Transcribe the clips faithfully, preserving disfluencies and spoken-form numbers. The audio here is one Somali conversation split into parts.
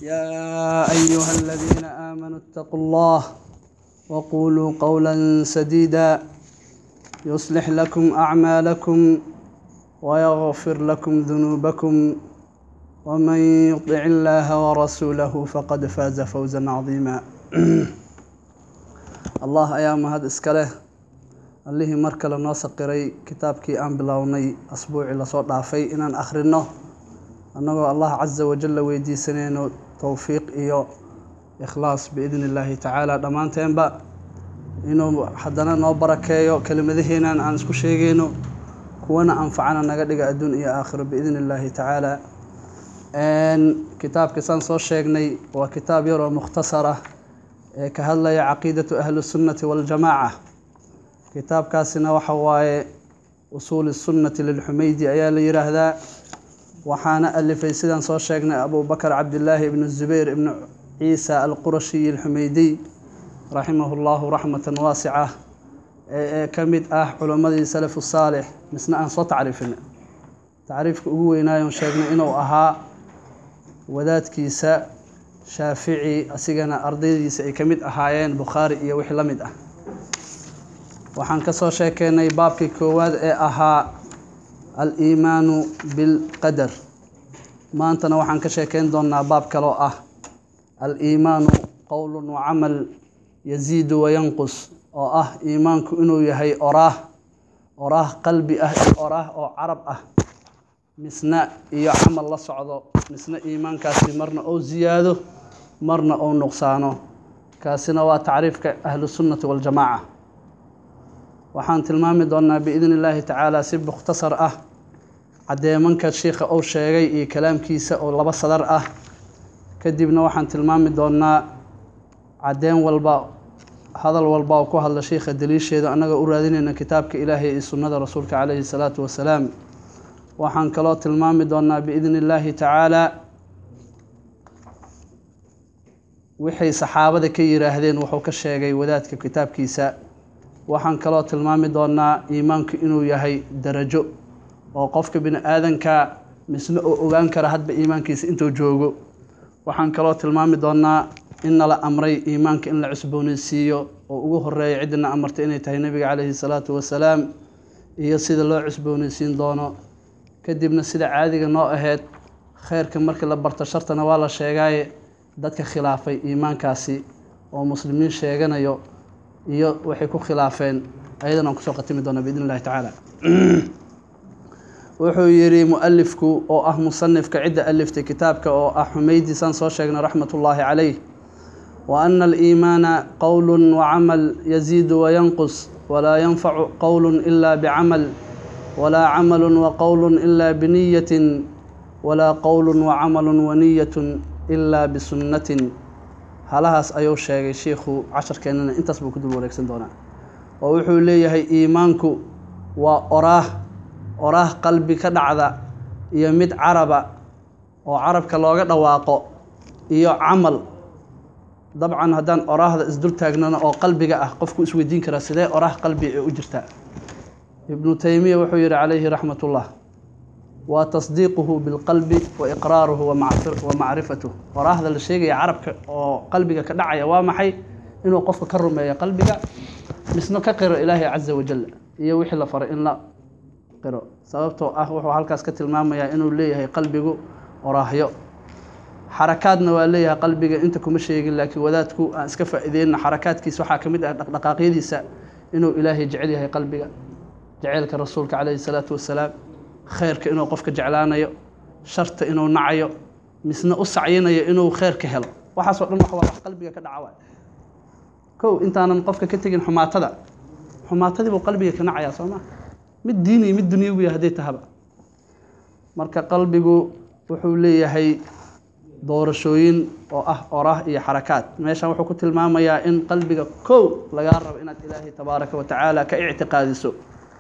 يا أيها الذين آمنوا اتقوا الله وقولوا قولا سديدا يصلح لكم أعمالكم ويغفر لكم ذنوبكم ومن يطع الله ورسوله فقد فاز فوزا عظيما الله أيام هذا إسكاله الليه مركل الناس قري كتابكي أن بلاوني أسبوع لصوت ضعفي إن أخرنه أنه الله عز وجل ويدي سنين توفيق إيو إخلاص بإذن الله تعالى دمانتين با إنه حدنا نوبركيو كلمة ذهينا أن اسكو شيغينو كوانا أنفعنا نقدق الدنيا آخر بإذن الله تعالى أن كتاب كسان صور شيغني وكتاب يرو مختصرة كهلا عقيدة أهل السنة والجماعة كتاب كاسنا وحواي أصول السنة للحميدي أيال يرهذا وحانا ألفي سيدان صور شيخنا أبو بكر عبد الله بن الزبير بن عيسى القرشي الحميدي رحمه الله رحمة واسعة كمد أح علماء سلف الصالح مسنا أن صوت تعرفنا تعريف قوينا يوم شيخنا إنه أها وذات كيسا شافعي أسيقنا أرضي سي كمد أهايين بخاري يوحي لمد أه وحان كسو شيخنا بابكي كواد أها الإيمان بالقدر ما أنت نوحن كشيكين دون باب كلوءة الإيمان قول وعمل يزيد وينقص أو أه إيمانك إنه يهي أراه أراه قلبي أه أراه أو عرب أه مسنا يعمل الله صعده مسنا إيمان كاسي مرنا أو زياده مرنا أو نقصانه كاسنا وتعريف أهل السنة والجماعة waxaan tilmaami doonaa biidin illaahi tacaala si mukhtasar ah cadeemanka sheekha uu sheegay iyo kalaamkiisa oo laba sadar ah kadibna waxaan tilmaami doonaa cadeen walba hadal walba oo ku hadla sheekha daliisheeda anaga u raadinayna kitaabka ilaahay iyo sunnada rasuulka calayhi salaatu wasalaam waxaan kaloo tilmaami doonaa biidin illaahi tacaala wixii saxaabada ka yiraahdeen wuxuu ka sheegay wadaadka kitaabkiisa waxaan kaloo tilmaami doonaa iimaanku inuu yahay darajo oo qofka bini aadanka misna oo ogaan kara hadba iimaankiisa intuu joogo waxaan kaloo tilmaami doonaa in la amray iimaanka in la cusboonaysiiyo oo ugu horeeyo cidina amartay inay tahay nabiga calayhi salaatu wasalaam iyo sida loo cusboonaysiin doono kadibna sida caadiga noo ahayd khayrka markii la barto shartana waa la sheegay dadka khilaafay iimaankaasi oo muslimiin sheeganayo iyo waxay ku khilaafeen ayadana aan ku soo qatimi doona biidin illaahi tacaala wuxuu yiri muallifku oo ah musannifka cidda aliftay kitaabka oo ah Humaydi san soo sheegnay raxmatullaahi calayh wa anna al-iimaana qawlun wa amal yaziidu wa yanqus wala yanfa'u qawlun illa bi'amal wala amalun wa qawlun illa biniyyatin wala qawlun wa amalun wa niyyatun illa bisunnatin halahaas ayuu sheegay sheekhu casharkeenana intaas buu ku dul wareegsan doonaa oo wuxuu leeyahay iimaanku waa oraah oraah qalbi ka dhacda iyo mid caraba oo carabka looga dhawaaqo iyo amal dabcan haddaan oraahda isdul taagnana oo qalbiga ah qofku isweydiin kara sidee oraah qalbi u jirta ibnu taymiya wuxuu yiri calayhi raxmatullah وتصديقه بالقلب وإقراره ومعرفته وراهذا الشيء يعرف أو قلبك كدعية وامحي إنه قف كرم يا قلبك مسنا كقر إلهي عز وجل يوحي الله فرق إن لا قرأ سببته أهوه هالكاس كتل ماما يا إنه ليه قلبك وراهيه حركاتنا وليه قلبك أنت كمشي يقول لك وذاتك أسكف إذن حركاتك سوحة كمدة دقائق دي سا إنه إلهي جعلها قلبك جعلك رسولك عليه الصلاة والسلام خيرك إنه قفك جعلانيو شرط إنه نعيو مسنا أسعينيو إنه خيرك هلا وحصل لما حوار قلبك كدعوات كو أنت أنا قفك كتجن حماتدا حماتدي بقلبك كنعيا صوما مد ديني مد دنيوي هديتها بقى مركا قلبك وحولي هي دور شوين وأه أراه إيه حركات ماشي وحكو كنت الماما يا إن قلبك كو لقارب إن إلهي تبارك وتعالى كاعتقاد سوء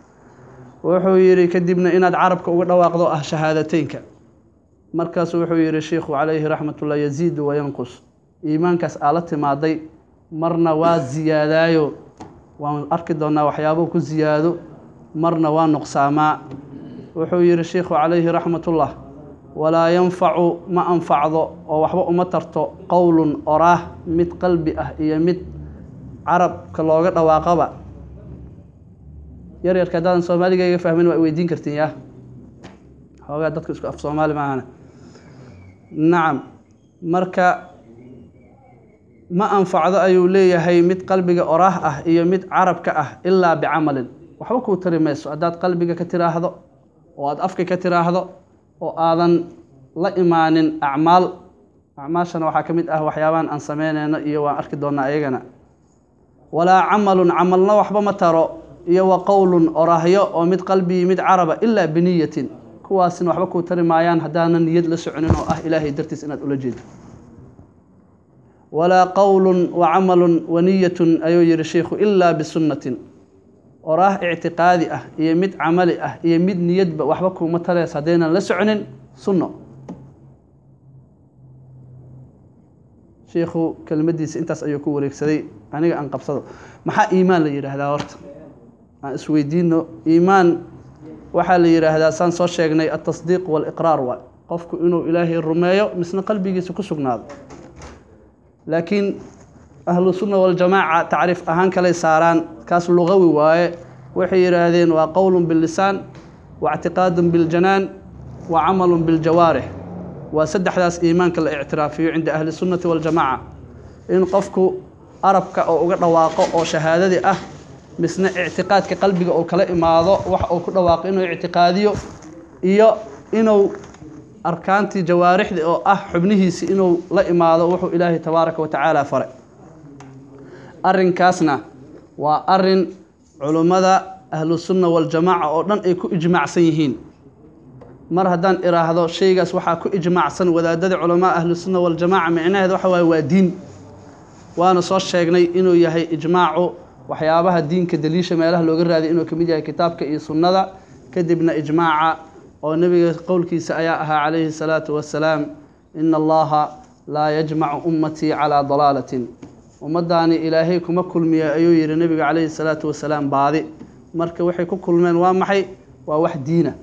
wuxuu yiri kadibna inaad carabka uga dhawaaqdo ah shahaadateynka markaas wuxuu yiri sheekhu calayhi raxmatullah yaziid wa yanqus iimaankaas aala timaaday marna waa ziyaadaayo waan arki doonaa waxyaabo ku ziyaado marna waa nuqsaamaa wuxuu yiri sheekhu calayhi raxmatullah ولا ينفع ما أنفعض أو وحبا أمترت قول أراه مد قلبي أه إيا مد عرب كاللوغة واقبا يرير كدان سومالي فاهمين ويدين كرتين ياه هو قاعد تدك في صومالي معانا نعم مركا ما أنفعض أيو ليه هي مد قلبي أراه أه إيا مد عرب كأه إلا بعمل وحبكو تري ميسو أداد قلبي كتيرا هذا وأد أفكي كتيرا هذا وآذن لا إيمان أعمال أعماشنا وحكمت أه وحيوان أن سمينا إيوا أركي دونا أيغنا ولا عمل عملنا وحبا مترو إيوا قول أراهيو ومد قلبي مد عربة إلا بنية كواسن وحبكو تري مايان هدانا نيد لسعنين وأه إلهي درتس إناد أولجيد ولا قول وعمل ونية أيو يرشيخ إلا بسنة وراه اعتقادي أه يمد عملي أه يمد نيد وحبكو متريس هدينا لسعنين سنة شيخو كلمديس انتاس أيو كو وريكسدي أنيغا أن قبصدو محا إيمان ليرا هذا ورت اسويدينو إيمان وحا ليرا هذا سان سو شيغني التصديق والإقرار وا قفكو إنو إلهي الرمايو مسنا قلبي جيسو كسقناد لكن أهل السنة والجماعة تعرف أهان كلي ساران كاس لغوي واي وحي هذين وقول باللسان واعتقاد بالجنان وعمل بالجوارح وسد حداث إيمانك الاعترافي عند أهل السنة والجماعة إن قفكو أربك أو رواقه أو شهادة أه مثل اعتقاد كقلبك أو كلا إماضة وح أو كل واقع إنه اعتقاديه إيا إنه أركانتي جوارح أو أه حبنه سي إنه لا إماضة وحو إلهي تبارك وتعالى فرق أرن كاسنا وأرن علماء أهل السنة والجماعة أو دان أي كو إجماع سيهين مر هدان إراهدو شيغاس waxaa ku ijmaacsan wadaadada culama ahlu sunna wal jamaa macnaheedu waxa way waa diin waana soo sheegnay inuu yahay ijmaacu waxyaabaha diinka daliisha meelaha looga raadiyo inuu kamid yahay kitaabka iyo sunnada kadibna ijmaaca oo nabiga qowlkiisa ayaa ahaa calayhi salaatu wassalaam inna allaha la yajma'u ummati ala dalalatin ummadani ilaahay kuma kulmiya ayuu yiri nabiga calayhi salaatu wassalaam baadi marka waxay ku kulmeen waa maxay waa wax diina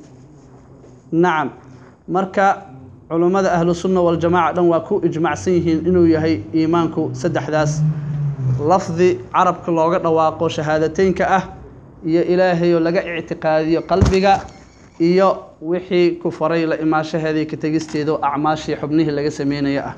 نعم مركا علماء أهل السنة والجماعة دون واكو إجماع سيهين إنو يهي إيمانكو سدح داس لفظ عرب كاللوغة رواقو شهادتين كأه إيا إلهي ولقى اعتقادي قلبك إيا وحي كفري لإما شهادي كتغستي دو أعماشي حبنيه لقى سمين يأه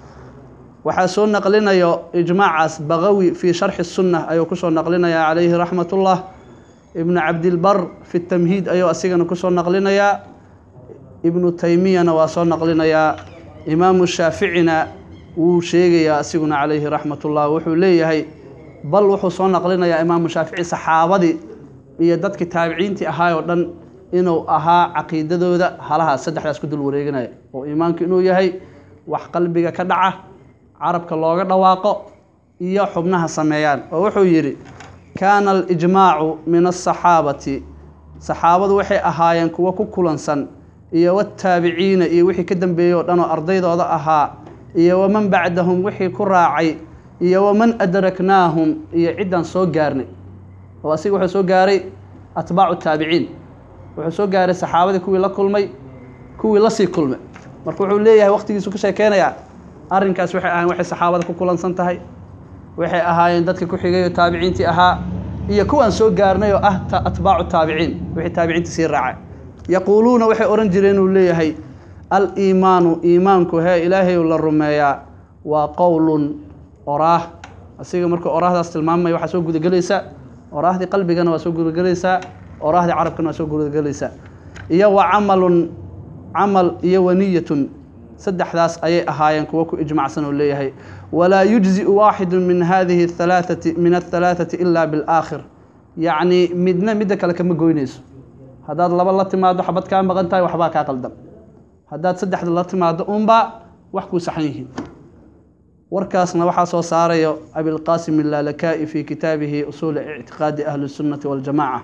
وحاسون نقلنا يا إجماع بغوي في شرح السنة أيو كسو نقلنا يا عليه رحمة الله ابن عبد البر في التمهيد أيو أسيغن كسو نقلنا يا ابن تيمية وصار نقلنا يا إمام الشافعينا وشيء يا سيدنا عليه رحمة الله وحوليه هي بل وحصون نقلنا يا إمام الشافعي صحابة يدت كتابعين تي أهاي ودن إنه أها عقيدة ذا هلها سدح ناس كدل وريجنا وإيمانك إنه يهي وحقلبك كدعة عرب كاللغة رواقة إياه حبناها سميان وحويري كان الإجماع من الصحابة صحابة وحي أهايان كوا كوكولانسان iyo wataabiciina iyo wixii ka dambeeyo dhan ardaydooda ahaa iyo waman bacdahum wixii ku raacay iyo waman adraknaahum iyo ciidan soo gaarnay oo asiga wuxuu soo gaaray atbaacu taabiciin wuxuu soo gaaray saxaabada kuwii la kulmay kuwii la sii kulmay marka wuxuu leeyahay waqtigiisu ka sheekeynaya arrinkaas waxay ahaayeen waxay saxaabada ku kulansan tahay waxay ahaayeen dadka ku xigay taabiciintii ahaa iyo kuwan soo gaarnay oo ah atbaacu taabiciin wixii taabiciinta sii raacay يقولون وحي أورنجرين وليهي الإيمان إيمانك هي إلهي ولا الرمايا وقول أراه أسيق مركو أراه ذا استلمام ما يوحى سوق جليسة أراه دي قلبي كان وسوق جليسة أراه دي عرب كان وسوق جليسة إيا وعمل عمل إيا ونية سد أحداث أي أهاين كوكو إجماع سنة وليهي ولا يجزئ واحد من هذه الثلاثة من الثلاثة إلا بالآخر يعني مدنا مدك لك مجوينيس هذا لبا لا تماado xabad ka maqan tahay waxba ka qaldan hadaad saddexda la timaado umba wax ku saxayeen warkaasna waxa soo saarayo Abil Qasim al-Lalaka'i fi kitabihi usul i'tiqad ahli sunnah wal jamaa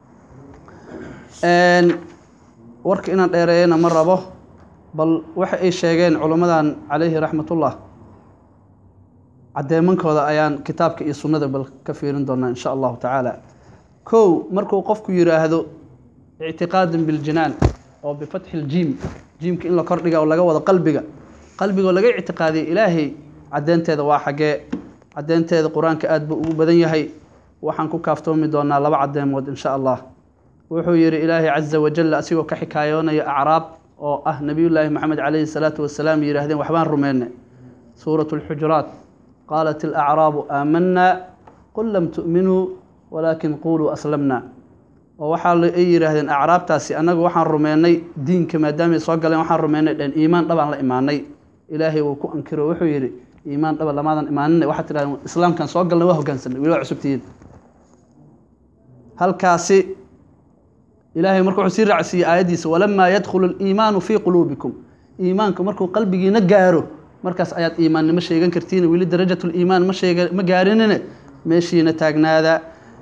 een warka inaan dheereeyna ma rabo bal waxa ay sheegeen culamadan alayhi rahmatullah cadeemankooda ayaan kitaabka iyo sunnada bal ka fiirin doonaa insha Allah ta'ala ko markuu qofku yiraahdo اعتقاد بالجنان أو بفتح الجيم جيم كإن لا كردجة ولا جواد قلبك قلبك ولا جاي اعتقادي إلهي عدنت هذا واحد عدنت هذا القرآن كأدب وبدنيه هي وحنكو كافتهم من دوننا لبع عدين ود إن شاء الله وحو يري إلهي عز وجل أسيو كحكايون يا أعراب أو أه نبي الله محمد عليه الصلاة والسلام يرهدين وحبان رمينا سورة الحجرات قالت الأعراب آمنا قل لم تؤمنوا ولكن قولوا أسلمنا ووحال أي يرهدين أعراب تاسي أنا وحن رميني دين كما دامي صقل وحن رميني لأن إيمان طبعا لا إيماني إلهي وكو أنكره وحو يري إيمان طبعا لماذا إيماننا وحتى الإسلام كان صقل وهو كان سن ولا عسبتين هل كاسي إلهي مركو حسير عسي آياديس ولما يدخل الإيمان في قلوبكم إيمانكم مركو قلبي نجاره مركز آيات إيمان مشي يجن كرتين ولي درجة الإيمان مشي مجارننا ماشي نتاجنا هذا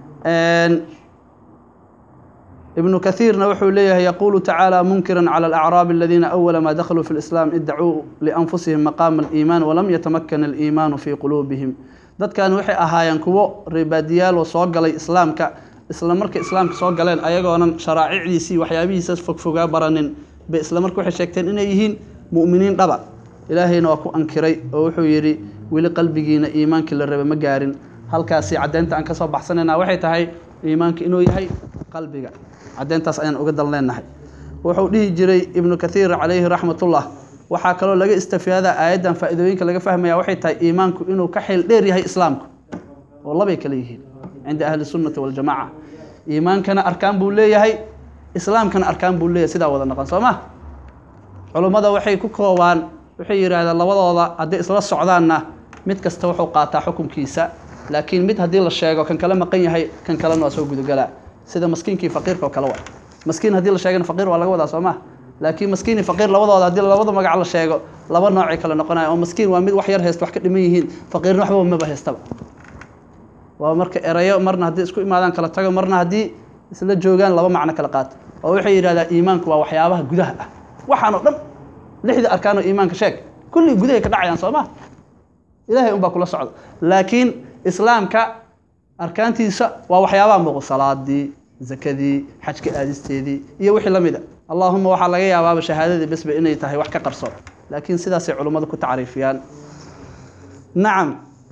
ابن كثير نوح ليه يقول تعالى منكرا على الأعراب الذين أول ما دخلوا في الإسلام ادعوا لأنفسهم مقام الإيمان ولم يتمكن الإيمان في قلوبهم ذات كانوا وحي أهايان كو رباديال وصوق على الإسلام ك إسلام مرك إسلام كصوق على أيقونا شرائع ديسي وحيابيس فوق فوق برانين بإسلام مرك وحي شكتين إنه يهين مؤمنين طبعا إلهي نوكو أنكري وحو يري ولي قلبينا إيمانك اللي ربا مقارن هل كاسي عدينت أنك صوب بحسننا وحي تهي إيمانك إنه يهي قلبك عدين تاسعين أقدر لنا نحي وحوليه جري ابن كثير عليه رحمة الله وحكلوا لقى استفادة آيادا فإذوينك لقى فهم يا وحي تاي إيمانك إنه كحيل ديري هي إسلامك والله بيكليه عند أهل السنة والجماعة إيمان كان أركان بوليه هي إسلام كان أركان بوليه سيدا وضع النقل صوما علماء وحي كوكوان وحي هذا الله وضع عدي إسلام السعودان متك استوحوا قاطع حكم كيسا لكن مت هدي الشيء وكان كلام قية هي كان كلام واسوق جدقلاء سيدا مسكينكي فقيرك وكلوه مسكين هدي الشيء فقير ولا وضع صوما لكن مسكين فقير لا وضع هدي لا وضع ما على الشيء لبا نوعي كلا نقناي او مسكين ومid wax yar heesto wax ka dhimayeen faqeer waxba ma baheystaba waa marka erayo marna hadii isku imaadaan kala tago marna hadii isla joogan laba macna kala qaat oo waxay yiraahdaan iimaanku waa waxyaabaha gudaha ah waxaan oo dhan lixda arkaan oo iimaanka sheeg kulli gudaha ka dhacayaan Soomaa ilaahay umba kula socdo laakiin islaamka arkaantiisa waa waxyaabaha muuqda salaadii zakadii xajka aadisteedii iyo wixii lamida اللهم waxa laga yaabaa shahaadada bas ba inay tahay wax ka qarso laakiin sidaas ay culimadu ku taariifiyaan nacam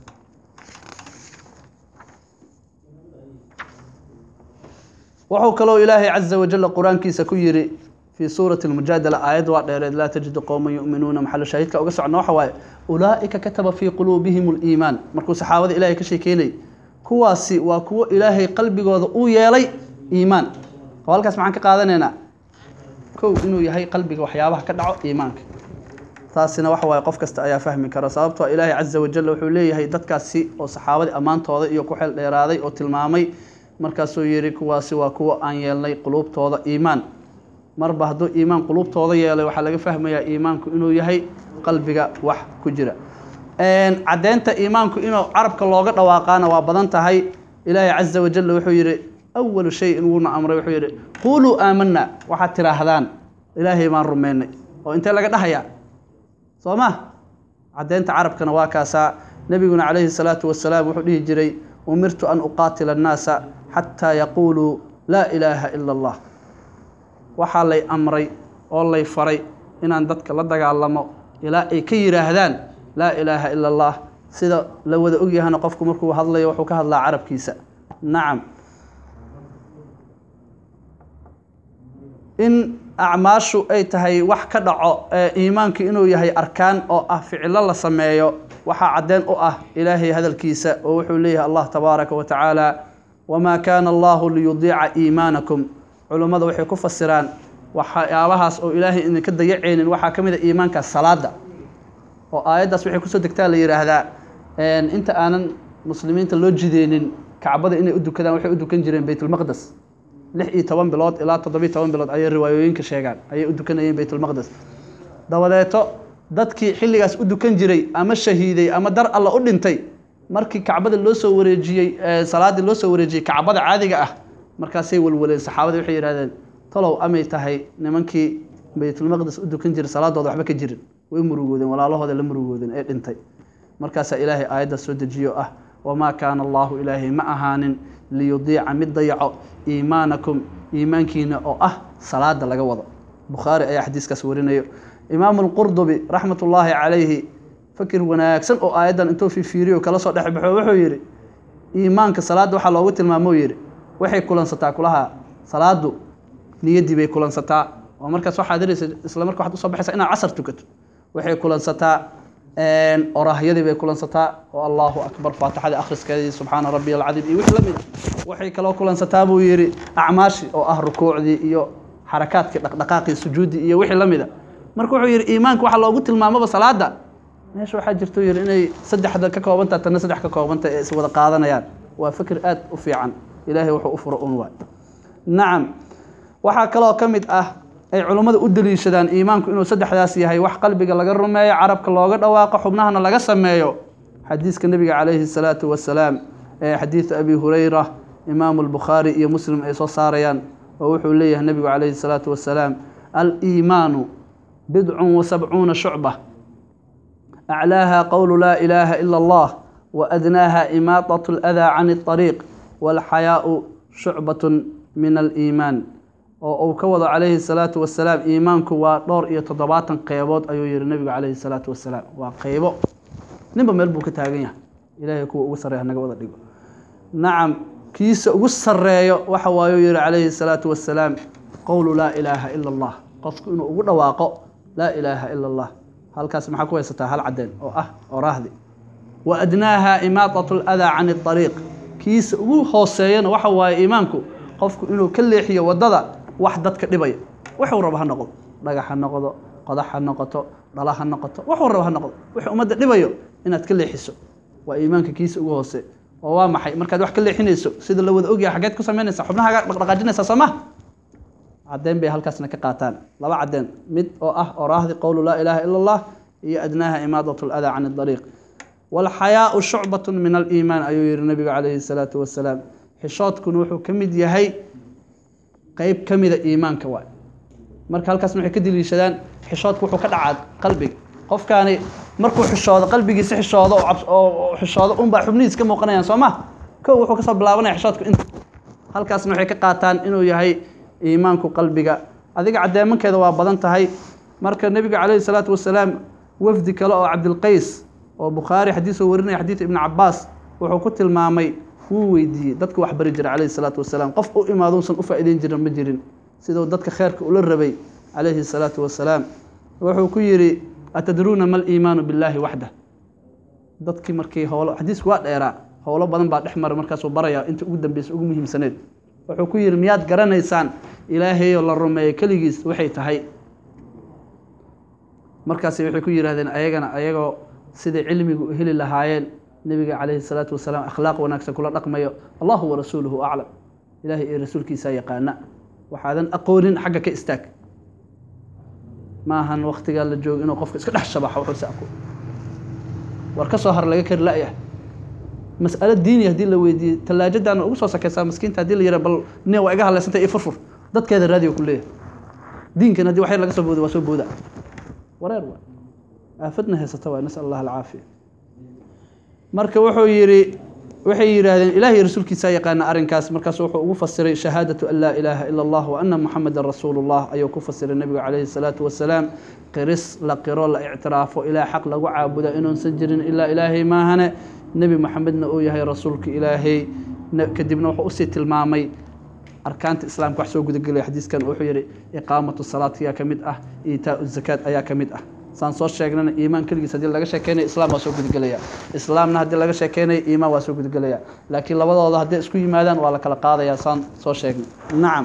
wuxuu kaloo ilaahay azza wa jalla quraankiisa ku yiri fi suurati al-mujadala aayad waa dheereed la tajidu qawman yu'minuuna maxal shaahidka uga socno waxa waaye ulaa'ika kataba fi qulubihim al-iiman markuu saxaabada ilaahay ka sheekeynay kuwaasi waa kuwa ilaahay qalbigooda u yeelay iimaan halkaas maxaan ka qaadanaynaa كو إنه يهي قلبك وحيابه كدعو إيمانك تاسنا وحوا قف كست أيا فهمي كرا صابته إلهي عز وجل وحوليه هي دتك السي وصحابة أمان توضع يكو حل إرادي أو تلمامي مركزو يري كوا سوا كوا أن يلي قلوب توضع إيمان مربه دو إيمان قلوب توضع يلي وحلق فهمي يا إيمانك إنه يهي قلبك وح كجرة إن عدينت إيمانك إنه عربك اللوغة واقانا وابضانت هاي إلهي عز وجل وحوليه أول شيء نقولنا أمر وحير قولوا آمنا واحد ترى هذان إلهي ما رميني وأنت لقد هيا صوما عدين تعرف كان واكاسا نبينا عليه الصلاة والسلام وحديه جري أمرت أن أقاتل الناس حتى يقولوا لا إله إلا الله وحالي أمري والله فري إن عندك لدك علمه إلى كير هذان لا إله إلا الله سيدا لو ذا أجي هنا قفكم مركو هذا يوحوك هذا عرب كيسا نعم إن أعماشه أي تهي وح كدعو إيمانك إنه يهي أركان أو أه فعل الله سمايه وح عدين أو أه إلهي هذا الكيسة ووحوليه الله تبارك وتعالى وما كان الله ليضيع إيمانكم علماء وحي كف السران وح يابهاس أو إلهي إن كده يعين وح كمية إيمانك الصلاة وآيات داس وحي كسو دكتال يرى هذا إن أنت أنا مسلمين تلوجدين كعبد إني أدو كذا وحي أدو كنجرين بيت المقدس لح إيه توان بلاد إلى تضبي توان بلاد أي روايين كشيعان أي أدو كنا بيت المقدس دوالته dadki xilligaas u dukan jiray ama shahiiday ama dar alla u dhintay markii kacbada loo soo wareejiyay salaadii loo soo wareejiyay kacbada caadiga ah markaasay walwaleen saxaabada waxay yiraahdeen talow amay tahay nimankii baytul maqdis u dukan jiray salaadooda waxba ka jirin way murugoodeen walaalahooda la murugoodeen ee dhintay markaas ilaahay aayada soo dejiyo ah wama kaana allah ilaahi ma ahaanin liyudiica mid dayaco iimaanakum iimaankiina oo ah salaada laga wado bukhaari ayaa xadiiskaas warinayo imaam al-qurdubi raxmatullaahi calayhi fakir wanaagsan oo aayaddan intuu fiiriyo kala soo dhex baxo wuxuu yidhi iimaanka salaadda waxaa loogu tilmaamo yidhi waxay kulansataa kulaha salaadu niyaddii bay kulansataa oo markaas waxaad diraysa isla marka waxaad usoo baxaysaa inaad casar tukato waxay kulansataa oraahyadii bay kulansataa oo allahu akbar faatixadii akhriskeedii subxaana rabbiy alcadiim iyo wixii la mid ah waxay kaloo kulansataa buu yidhi acmaashi oo ah rukuucdii iyo xarakaadkii dhaqdhaqaaqii sujuuddii iyo wixii la mid a marka wuxuu yidhi iimaanka waxaa loogu tilmaamaba salaada meesha waxaa jirto yidhi inay saddexda ka koobantaha tanna saddex ka koobantah ee is wada qaadanayaan waa fikir aad u fiican ilaahay wuxuu u furo un waay nacam waxaa kaloo ka mid ah ay culummada u daliishadaan iimaanku inuu saddexdaas yahay wax qalbiga laga rumeeyo carabka looga dhawaaqo xubnahana laga sameeyo xadiiska nebiga calayhi salaatu wasalaam ee xadiidu abi hurayra imaamu albukhaari iyo muslim ay soo saarayaan oo wuxuu leeyahay nebigu calayhi salaatu wasalaam al-iimaanu bidcun wa sabcuuna shucba aclaaha qowlu laa ilaaha ila allah wa adnaaha imaatatu aladaa can اطariiq waalxayaau shucbatun min aliimaan oo uu ka wado calayhi salaatu wasalaam iimaanku waa dhowr iyo toddobaatan qeybood ayuu yihi nebigu calayhi salaatu wasalaam waa qeybo ninba meel buu ka taagan yahay ilaahay kuwa ugu sarreeya naga wada dhigo nacam kiisa ugu sarreeyo waxa waayuu yihi calayhi salaatu wasalaam qowlu laa ilaaha ila allah qofku inuu ugu dhawaaqo laa ilaaha ila allah halkaas maxaa ku haysataa hal cadeen oo ah oraahdi wa adnaaha imaatatu aladaa can اطariiq kiisa ugu hooseeyana waxa waaye iimaanku qofku inuu ka leexiyo waddada wax dadka dhibaya wuxuu rabo ha noqdo dhagax ha noqdo qodax ha noqoto dhala ha noqoto wuxuu rabo ha noqdo wuxuu ummadda dhibayo inaad ka leexiso waa iimaanka kiisa ugu hoose oo waa maxay markaad wax ka leexinayso sida la wada ogyahay xageed ku samaynaysaa xubnahaaga dhaqdhaqaajinaysaa soo ma cadeen bay halkaasna ka qaataan laba cadeen mid oo ah oraahdi qowlu laa ilaaha ila allah iyo adnaaha imaadatu aladaa can اdariiq waalxayaau shucbatun min aliimaan ayuu yihi nabigu calayhi salaatu wasalaam xishoodkuna wuxuu ka mid yahay qeyb ka mida iimaanka waay marka halkaas waxay ka daliishadaan xishoodku wuxuu ka dhacaa qalbiga qofkaani markuu xishoodo qalbigiisa xishoodo oo xishoodo unbaa xubnihiis ka muuqanayaan soo ma kow wuxuu kasoo bilaabanaya xishoodku inta halkaasna waxay ka qaataan inuu yahay iimaanku qalbiga adiga cadeemankeeda waa badan tahay marka nebiga calayhi salaatu wasalaam wafdi kale oo cabdilqays oo bukhaari xadiis oo warinaya xadiid ibni cabaas wuxuu ku tilmaamay wuu weydiiyey dadka wax bari jiray calayhi salaatu wasalaam qof u imaaduusan u faa'iideyn jirin ma jirin siduu dadka kheerka ula rabay calayhi salaatu wasalaam wuxuu ku yidhi atadruuna ma aliimaanu billaahi waxdah dadkii markii howlo xadiisku waa dheeraa howlo badan baa dhex mara markaasuu barayaa inta ugu dambeysa ugu muhiimsaneed wuxuu ku yidhi miyaad garanaysaan ilaahayoo la rumeeyo keligiis waxay tahay markaasi waxay ku yidhahdeen ayagana ayagoo siday cilmigu u heli lahaayeen nebiga calayhi salaatu wasalaam akhlaaq wanaagsan kula dhaqmayo allahu warasuuluhu aclam ilaahay iyo rasuulkiisaa yaqaana waxaadan aqoonin xagga ka istaag maahan waktigaa la joogo inuu qofka iska dhex shabaxo wuxuuse aqoon war ka soo har laga kari la'yah mas'alo diini haddii la weydiiyey tallaajadaana ugu soo sakaysaa maskiinta haddii la yidhaha bal nin waa iga hadlaysantay iyo furfur dadkeeda raadiyo ku leeyahay diinkan haddii wax yar laga soo booda waa soo booda wareer waa aafadna haysata waa nasal allah alcaafiya marka wuxuu yidhi waxay yidhaahdeen ilaahay rasuulkiisaa yaqaana arrinkaas markaas wuxuu ugu fasiray shahaadatu an laa ilaaha ila allah wa anna muxamadan rasuulullah ayuu ku fasiray nebigu calayhi salaatu wasalaam qiris la qiro la ictiraafo ilaa xaq lagu caabuda inuusan jirin ilaa ilaahay maahane nebi maxamedna uu yahay rasuulka ilaahay kadibna wuxuu usii tilmaamay arkaanta islaamka wax soo gudagelaya xadiiskan wuxuu yidhi iqaamatu salaat ayaa ka mid ah iitaau zakaad ayaa ka mid ah saan soo sheegnana iimaan keligiis haddii laga sheekeynayo islaam waa soo gudagelaya islaamna haddii laga sheekeynayo iimaan waa soo gudagelaya laakiin labadooda hadday isku yimaadaan waa la kala qaadaya saan soo sheegnay nacam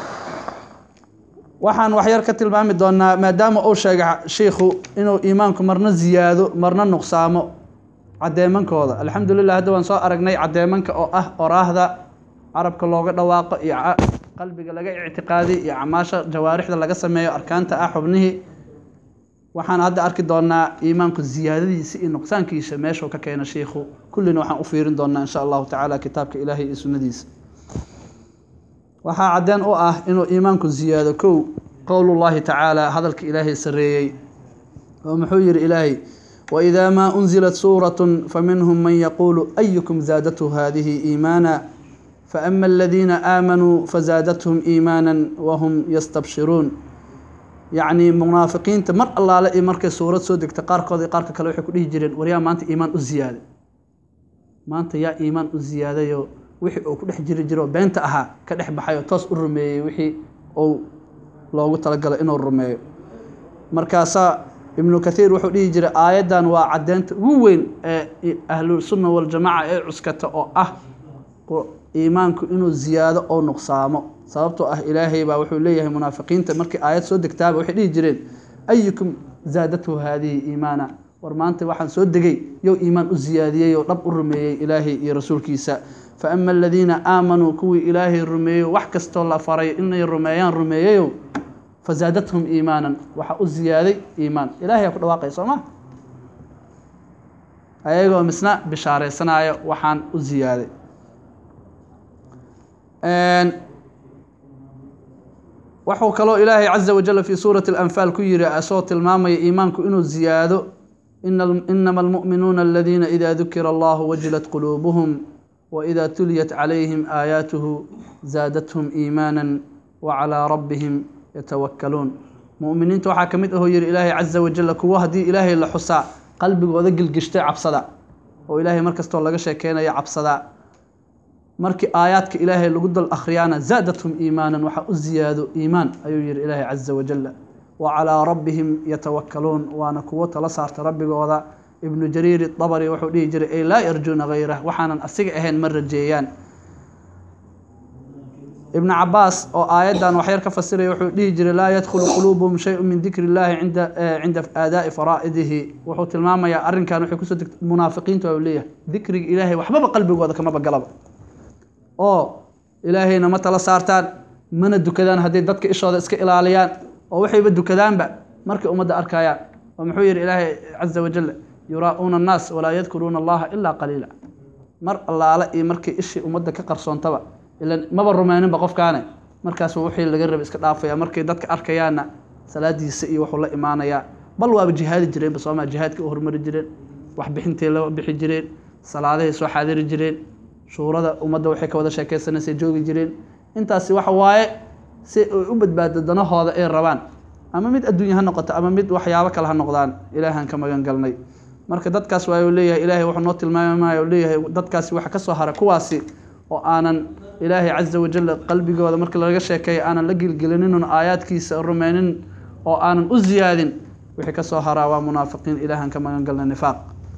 waxaan waxyar ka tilmaami doonaa maadaama uu sheegay shiikhu inuu iimaanku marna ziyaado marna nuqsaamo cadeemankooda alxamdulilah hadda waan soo aragnay cadeemanka oo ah oraahda carabka looga dhawaaqo iyo qalbiga laga ictiqaadiy iyo acmaasha jawaarixda laga sameeyo arkaanta ah xubnihii waxaan hadda arki doonaa iimaanku ziyaadadiisa iyo nuqsaankiisa meeshuu ka keena shiikhu kullina waxaan u fiirin doonaa insha allahu tacaala kitaabka ilaahay iyo sunnadiisa waxaa caddeen u ah inuu iimaanku ziyaado kow qowlullahi tacaala hadalka ilaahay sarreeyey oo muxuu yidhi ilaahay waidaa maa unzilat suuratun faminhum man yaquulu ayukum zaadatu haadihi iimaana faama aladiina aamanuu fazaadathum iimaana wahum yastabshiruun يعني منافقين تمر الله لا مركز سورة صدق تقار قاضي قارك كلو يحكوا ليه جرين وريا ما أنت إيمان الزيادة ما أنت يا إيمان الزيادة يو وحي أو كل حجر جرو بنت أها كده بحياة توس الرمي وحي أو لو قلت لك إنه الرمي مركزا ابن كثير وحو ليه جري آيادا وعدنت وين أهل السنة والجماعة عسكت أو أه إيمانك إنه زيادة أو نقصامه sababtoo ah ilaahay baa wuxuu leeyahay munaafiqiinta markii aayad soo degtaaba waxay dhigi jireen ayyukum zaadatu hadhihi iimaana war maanta waxaan soo degay yow iimaan u ziyaadiyay oo dhab u rumeeyay ilaahay iyo rasuulkiisa fa amma alladina aamanu kuwi ilaahay rumeeyo wax kasto la faray inay rumeeyaan rumeeyo fazaadathum iimaanan waxa u ziyaaday iimaan ilaahay ku dhawaaqay sooma ayagoo misna bishaareysanayo waxaan u ziyaaday een وحو كلو إلهي عز وجل في سورة الأنفال كيري أصوت الماما إيمانك إنو زيادو إن إنما المؤمنون الذين إذا ذكر الله وجلت قلوبهم وإذا تليت عليهم آياته زادتهم إيمانا وعلى ربهم يتوكلون مؤمنين توحى كمده يري إلهي عز وجل كواه دي إلهي اللحساء قلبك وذقل قشتاء عبصدا وإلهي مركز طول لقشة كينا يا عبصدا markii aayaadka ilaahay lagu dal akhriyana zaadathum iimanan waxa u ziyaado iimaan ayuu yiri ilaahay azza wa jalla wa ala rabbihim yatawakkalun wa ana kuwa tala saarta rabbigooda ibn jarir at-tabari wuxuu dhigi jiray ay la yarjuna ghayra waxaanan asiga ahayn mar rajeeyaan ibn abbas oo aayadan wax yar ka fasiray wuxuu dhigi jiray la yadkhulu qulubuhum shay'un min dhikri illaahi inda inda aadaa'i faraa'idihi wuxuu tilmaamayaa arrinkan wuxuu ku soo degtay munaafiqiintu oo leeyahay dhikriga ilaahay waxba qalbigooda kama bagalaba oo ilaahayna ma tala saartaan mana dukadaan haday dadka ishooda iska ilaaliyaan oo waxayba dukadaanba markii umada arkayaan oo muxuu yiri ilaahay azza wa jalla yuraa'una an-nas wala yadhkuruna allaha illa qalila mar allaala iyo markii ishi umada ka qarsoontaba ila ma barumaaninba qofkaane markaas wixii laga rabay iska dhaafaya markii dadka arkayaana salaadiisa iyo wuxuu la iimaanaya bal waa jihaad jireen basoma jihaadka hormari jireen wax bixintay la bixi jireen salaadaha soo xaadiri jireen شورada umada waxay ka wada sheekaysanaysaa joogi jireen intaasi waxa waaye si u badbaado danahooda ay rabaan ama mid adduunyo ha noqoto ama mid waxyaabo kale ha noqdaan ilaahan ka magan galnay marka dadkaas waa uu leeyahay ilaahay wuxuu noo tilmaamayaa leeyahay dadkaasi waxa ka soo haray kuwaasi oo aanan ilaahay azza wa jalla qalbigooda marka laga sheekeeyo aanan la gilgilinin aayaadkiisa rumaynin oo aanan u ziyaadin wixii ka soo haraa waa munaafiqiin ilaahan ka magan galnay nifaaq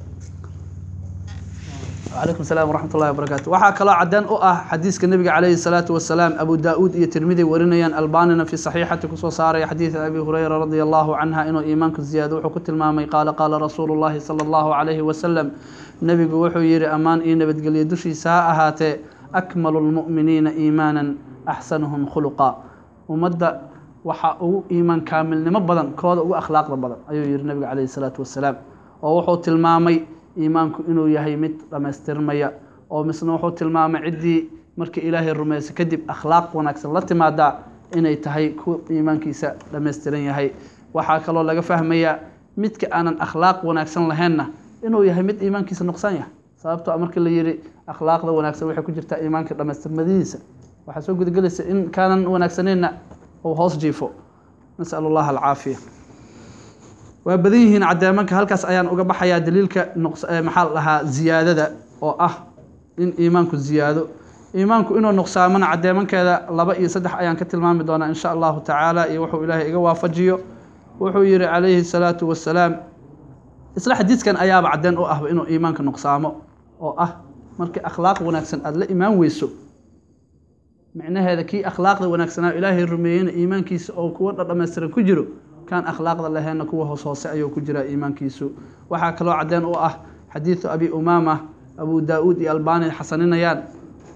عليكم السلام ورحمة الله وبركاته وحا كلا عدان أو أه حديث النبي عليه الصلاة والسلام أبو داود يترمذي ورنيان الباننا في صحيحة كسوسارة حديث أبي هريرة رضي الله عنها إنه إيمانك الزيادة وحكت المامي قال قال رسول الله صلى الله عليه وسلم نبي وحو يري أمان إينا بتقل يدوشي ساعة أكمل المؤمنين إيمانا أحسنهم خلقا ومدى وحا إيمان كامل نمبضا كود وأخلاق بدن أيو يري النبي عليه الصلاة والسلام ووحو تلمامي iimaanku inuu yahay mid dhameystirmaya oo misna wuxuu tilmaamay cidii markii ilaahay rumeeyay kadib akhlaaq wanaagsan la timaada inay tahay ku iimaankiisa dhameystiran yahay waxa kale oo laga fahmaya midka aanan akhlaaq wanaagsan lahaynna inuu yahay mid iimaankiisa nuqsaan yahay sababtoo markii la yiri akhlaaqda wanaagsan waxay ku jirtaa iimaanka dhameystirmadiisa waxa soo gudgalaysa in kaanan wanaagsanayna oo hoos jiifo nasallallahu alaafiya وبديهن عدامك هالكاس أيان أوجب حياة دليلك نقص محلها زيادة أو أه إن إيمانك زيادة إيمانك إنه نقصان من عدامك هذا لبقى يصدح أيان كتل ما بدونا إن شاء الله تعالى يوحو إلهي إجوا فجيو وحو يري عليه الصلاة والسلام إصلاح حديث كان أيام عدان أو أه إنه إيمانك نقصامه أو أه مرك أخلاق ونكسن أدل إيمان ويسو معناه هذا كي أخلاق ونكسن إلهي الرميين إيمانك أو كور لما يصير كجرو كان أخلاق الله هنا كوه هوس أيو كجرا إيمان كيسو وحكى له عدان أو أه حديث أبي أمامة أبو داود الألباني حسنين يان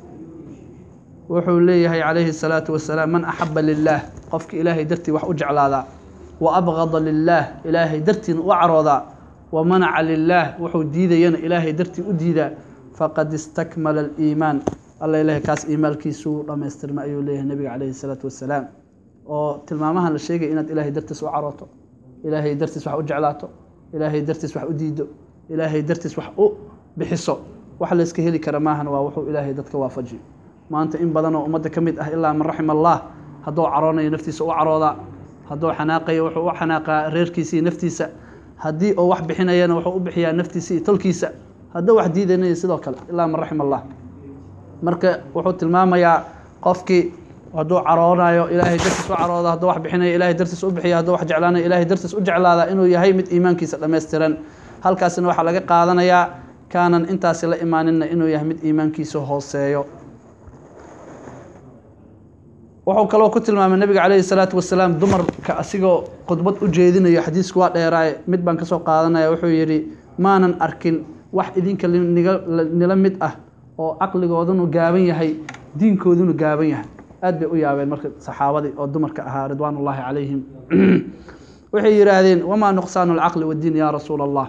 وحول ليه عليه الصلاة والسلام من أحب لله قفك إلهي درتي وحجعل هذا وأبغض لله إلهي درتي وعرضا ومنع لله وحو ديدا ين إلهي درتي أديدا فقد استكمل الإيمان الله إلهي كاس إيمان كيسو رمى يسترمى أيو ليه النبي عليه الصلاة والسلام oo tilmaamahan la sheegay inaad ilaahay dartiis u carooto ilaahay dartiis wax u jeclaato ilaahay dartiis wax u diido ilaahay dartiis wax u bixiso wax la iska heli kara maahan waa wuxuu ilaahay dadka waafajiyo maanta in badan oo umada kamid ah ilaa man rahim Allah hadoo caroonayo naftiisa u carooda hadduu xanaaqayo wuxuu u xanaaqaa reerkiisii naftiisa haddii oo wax bixinayana wuxuu u bixiyaa naftiisii tolkiisa hadduu wax diidanaya sidoo kale ilaa man raxima allah marka wuxuu tilmaamayaa qofkii hadduu caroonayo ilaahay dartiis u carooda hadduu wax bixinayo ilaahay dartiis u bixiya hadduu wax jeclaanayo ilaahay dartiis u jeclaada inuu yahay mid iimaankiisa dhammaystiran halkaasina waxaa laga qaadanayaa kaanan intaasi la imaaninna inuu yahay mid iimaankiisa hooseeyo wuxuu kaloo ku tilmaamay nabiga calayhi salaatu wasalaam dumarka asigoo khudbad u jeedinayo xadiisku waa dheeraaye mid baan ka soo qaadanaya wuxuu yidhi maanan arkin wax idinka nila mid ah oo caqligoodunu gaaban yahay diinkoodunu gaaban yahay aad bay u yaabeen marka saxaabadii oo dumarka ahaa ridwaanullaahi calayhim waxay yidhaahdeen wamaa nuqsaanu alcaqli waddiin yaa rasuula allah